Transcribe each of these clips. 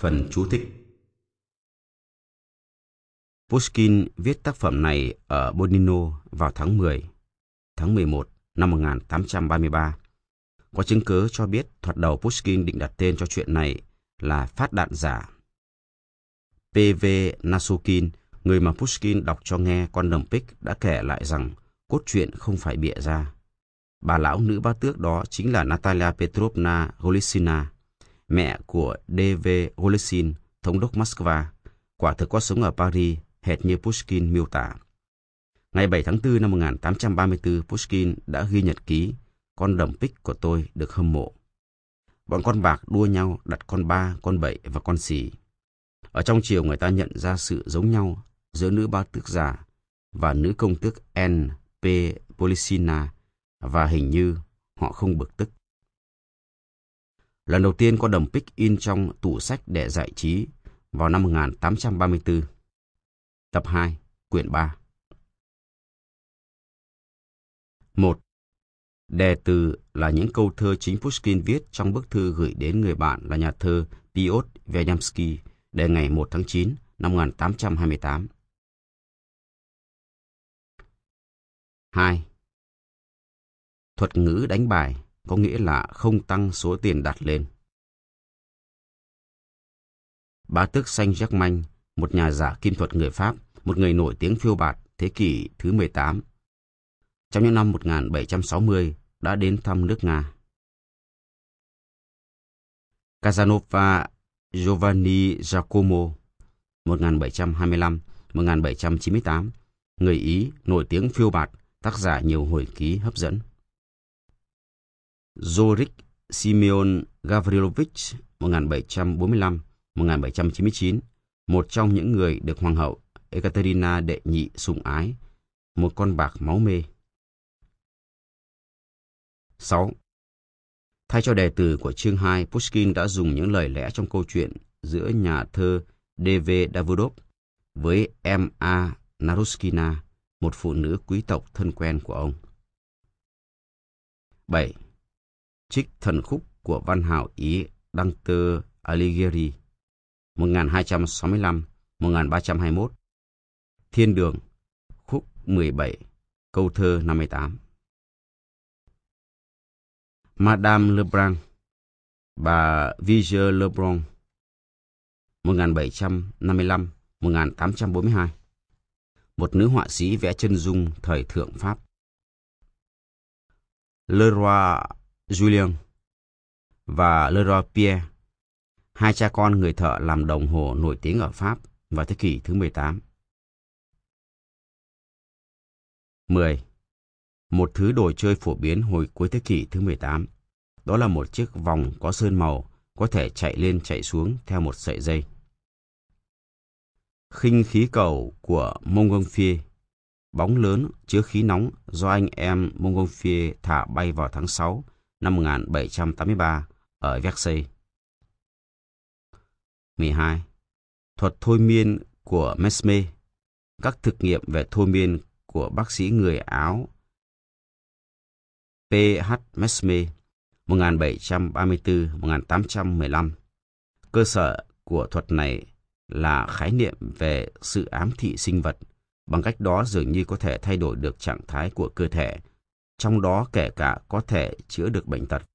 Phần chú thích. Pushkin viết tác phẩm này ở Bonino vào tháng 11 năm 1833. Có chứng cứ cho biết thoạt đầu Pushkin định đặt tên cho chuyện này là Phát đạn giả. P.V. Nasokin, người mà Pushkin đọc cho nghe con đầm Pích, đã kể lại rằng cốt truyện không phải bịa ra. Bà lão nữ bá tước đó chính là Natalia Petrovna Golitsina, mẹ của D.V. Golitsin, thống đốc Moscow, quả thực có sống ở Paris, hệt như Pushkin miêu tả. Ngày 7 tháng 4 năm 1834, Pushkin đã ghi nhật ký: con đầm Pích của tôi được hâm mộ. Bọn con bạc đua nhau đặt con ba, con bậy và con xì. Ở trong triều người ta nhận ra sự giống nhau giữa nữ bá tước già và nữ công tước N. P. Polisina, và hình như họ không bực tức. Lần đầu tiên con đầm Pích in trong tủ sách để giải trí vào năm 1834. Tập 2, quyển 3. 1. Đề từ là những câu thơ chính Pushkin viết trong bức thư gửi đến người bạn là nhà thơ Piotr Venyamsky đề ngày 1 tháng 9 năm 1828. 2. Thuật ngữ đánh bài có nghĩa là không tăng số tiền đặt lên. Bá tước Saint-Germain, một nhà giả kim thuật người Pháp, một người nổi tiếng phiêu bạt thế kỷ thứ 18, trong những năm 1760 đã đến thăm nước Nga. Casanova Giovanni Giacomo 1725-1798, người Ý nổi tiếng phiêu bạt, tác giả nhiều hồi ký hấp dẫn. Zorik Simeon Gavrilovich 1745-1799, một trong những người được Hoàng hậu Ekaterina đệ nhị sủng ái, một con bạc máu mê. 6. Thay cho đề từ của chương 2, Pushkin đã dùng những lời lẽ trong câu chuyện giữa nhà thơ D.V. Davidov với M.A. Naruskina, một phụ nữ quý tộc thân quen của ông. 7. Trích thần khúc của văn hào Ý Dante Alighieri 1265-1321, Thiên đường, khúc 17, câu thơ 58. Madame Lebrun, bà Vigée Lebrun 1755-1842, một nữ họa sĩ vẽ chân dung thời thượng Pháp. Leroy Julien và Leroy Pierre, hai cha con người thợ làm đồng hồ nổi tiếng ở Pháp vào thế kỷ thứ 18. 10. Một thứ đồ chơi phổ biến hồi cuối thế kỷ thứ 18. Đó là một chiếc vòng có sơn màu, có thể chạy lên chạy xuống theo một sợi dây. Khinh khí cầu của Montgolfier, bóng lớn chứa khí nóng do anh em Montgolfier thả bay vào tháng 6 năm 1783 ở Versailles. 12. Thuật thôi miên của Mesmer, các thực nghiệm về thôi miên của bác sĩ người Áo P.H. Mesmer 1734-1815. Cơ sở của thuật này là khái niệm về sự ám thị sinh vật, bằng cách đó dường như có thể thay đổi được trạng thái của cơ thể, trong đó kể cả có thể chữa được bệnh tật.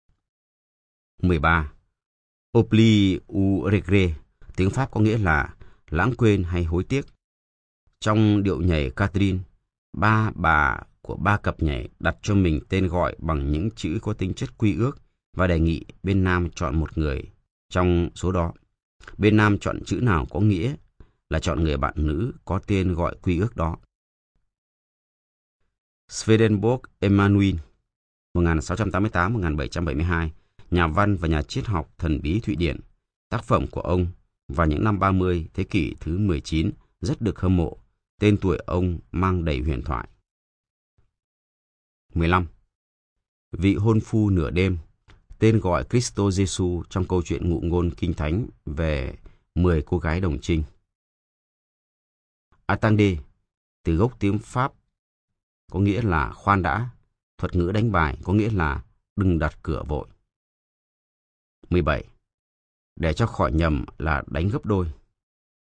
13. Oubli ou regret, tiếng Pháp có nghĩa là lãng quên hay hối tiếc. Trong điệu nhảy Catherine, ba bà của ba cặp nhảy đặt cho mình tên gọi bằng những chữ có tính chất quy ước và đề nghị bên nam chọn một người trong số đó. Bên nam chọn chữ nào có nghĩa là chọn người bạn nữ có tên gọi quy ước đó. Swedenborg Emanuel 1688-1772, nhà văn và nhà triết học thần bí Thụy Điển. Tác phẩm của ông vào những năm 30 thế kỷ thứ 19 rất được hâm mộ. Tên tuổi ông mang đầy huyền thoại. 15. Vị hôn phu nửa đêm, tên gọi Cristo Giêsu trong câu chuyện ngụ ngôn kinh thánh về 10 cô gái đồng trinh. Attendez, từ gốc tiếng Pháp có nghĩa là khoan đã, thuật ngữ đánh bài có nghĩa là đừng đặt cửa vội. 17. để cho khỏi nhầm là đánh gấp đôi.